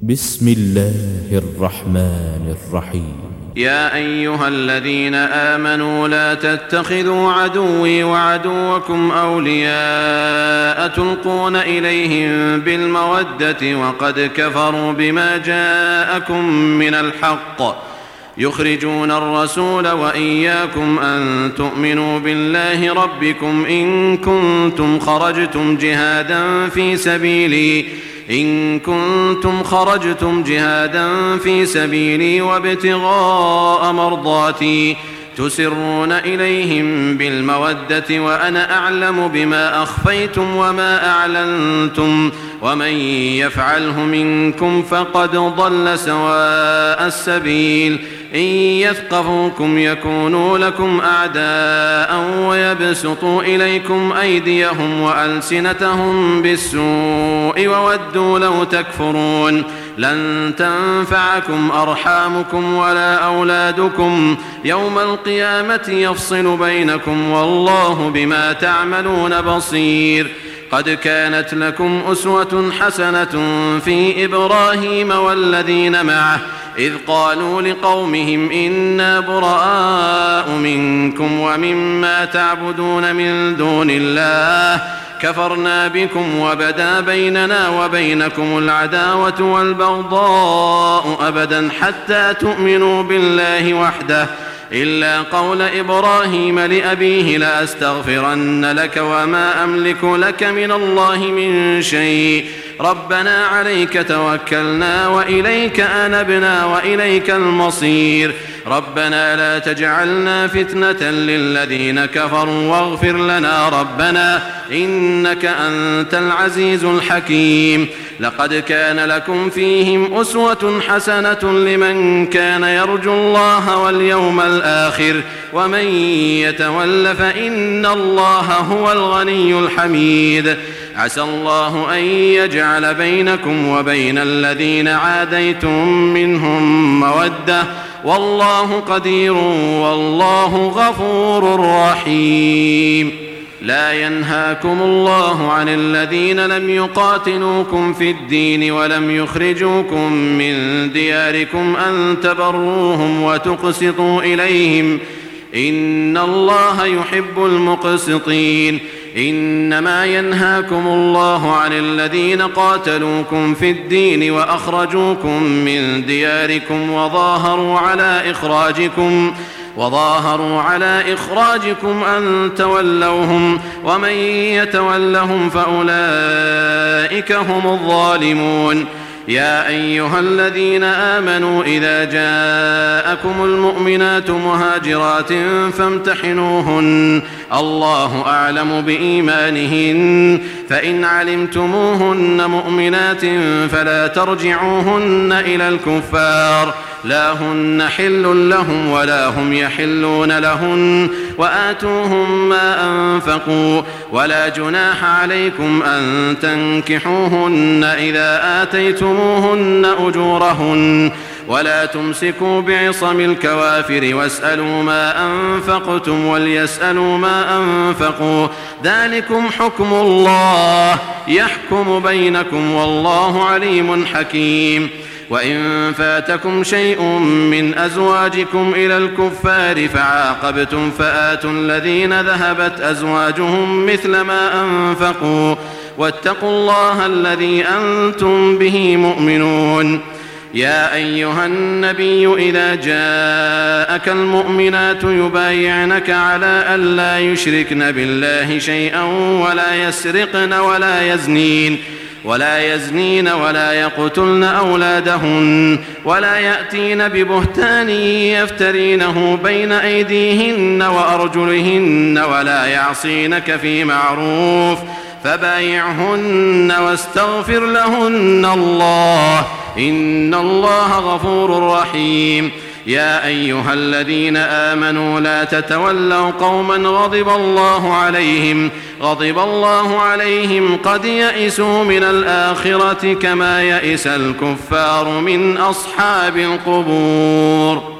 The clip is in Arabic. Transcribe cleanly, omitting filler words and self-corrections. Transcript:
بسم الله الرحمن الرحيم. يا أيها الذين آمنوا لا تتخذوا عدوي وعدوكم أولياء تلقون إليهم بالمودة وقد كفروا بما جاءكم من الحق يخرجون الرسول وإياكم أن تؤمنوا بالله ربكم إن كنتم خرجتم جهادا في سبيلي وابتغاء مرضاتي تسرون إليهم بالمودة وأنا أعلم بما أخفيتم وما أعلنتم ومن يفعله منكم فقد ضل سواء السبيل إن يثقفوكم يكونوا لكم أعداء ويبسطوا إليكم أيديهم وألسنتهم بالسوء وودوا لو تكفرون لن تنفعكم أرحامكم ولا أولادكم يوم القيامة يفصل بينكم والله بما تعملون بصير. قد كانت لكم أسوة حسنة في إبراهيم والذين معه إذ قالوا لقومهم إنا براء منكم ومما تعبدون من دون الله كفرنا بكم وبدا بيننا وبينكم العداوة والبغضاء أبدا حتى تؤمنوا بالله وحده إلا قول إبراهيم لأبيه لأستغفرن لك وما أملك لك من الله من شيء ربنا عليك توكلنا وإليك أنبنا وإليك المصير ربنا لا تجعلنا فتنة للذين كفروا واغفر لنا ربنا إنك أنت العزيز الحكيم. لقد كان لكم فيهم أسوة حسنة لمن كان يرجو الله واليوم الآخر ومن يتول فإن الله هو الغني الحميد. عسى الله أن يجعل بينكم وبين الذين عاديتم منهم مودة والله قدير والله غفور رحيم. لا ينهاكم الله عن الذين لم يقاتلوكم في الدين ولم يخرجوكم من دياركم أن تبروهم وتقسطوا إليهم إن الله يحب المقسطين. إنما ينهاكم الله عن الذين قاتلوكم في الدين وأخرجوكم من دياركم وظاهروا على إخراجكم أن تولوهم ومن يتولهم فأولئك هم الظالمون. يا أيها الذين آمنوا إذا جاءكم المؤمنات مهاجرات فامتحنوهن الله أعلم بإيمانهن فإن علمتموهن مؤمنات فلا ترجعوهن إلى الكفار لا هن حل لهم ولا هم يحلون لهن وآتوهم ما أنفقوا ولا جناح عليكم أن تنكحوهن إذا آتيتموهن أجورهن ولا تمسكوا بعصم الكوافر واسألوا ما أنفقتم وليسألوا ما أنفقوا ذلكم حكم الله يحكم بينكم والله عليم حكيم. وإن فاتكم شيء من أزواجكم إلى الكفار فعاقبتم فآتوا الذين ذهبت أزواجهم مثل ما أنفقوا واتقوا الله الذي أنتم به مؤمنون. يا أيها النبي إذا جاءك المؤمنات يبايعنك على ألا يشركن بالله شيئا ولا يزنين ولا يقتلن أولادهن ولا يأتين ببهتان يفترينه بين أيديهن وأرجلهن ولا يعصينك في معروف فبايعهن واستغفر لهن الله إن الله غفور رحيم. يا أيها الذين آمنوا لا تتولوا قوما غضب الله عليهم قد يئسوا من الآخرة كما يئس الكفار من أصحاب القبور.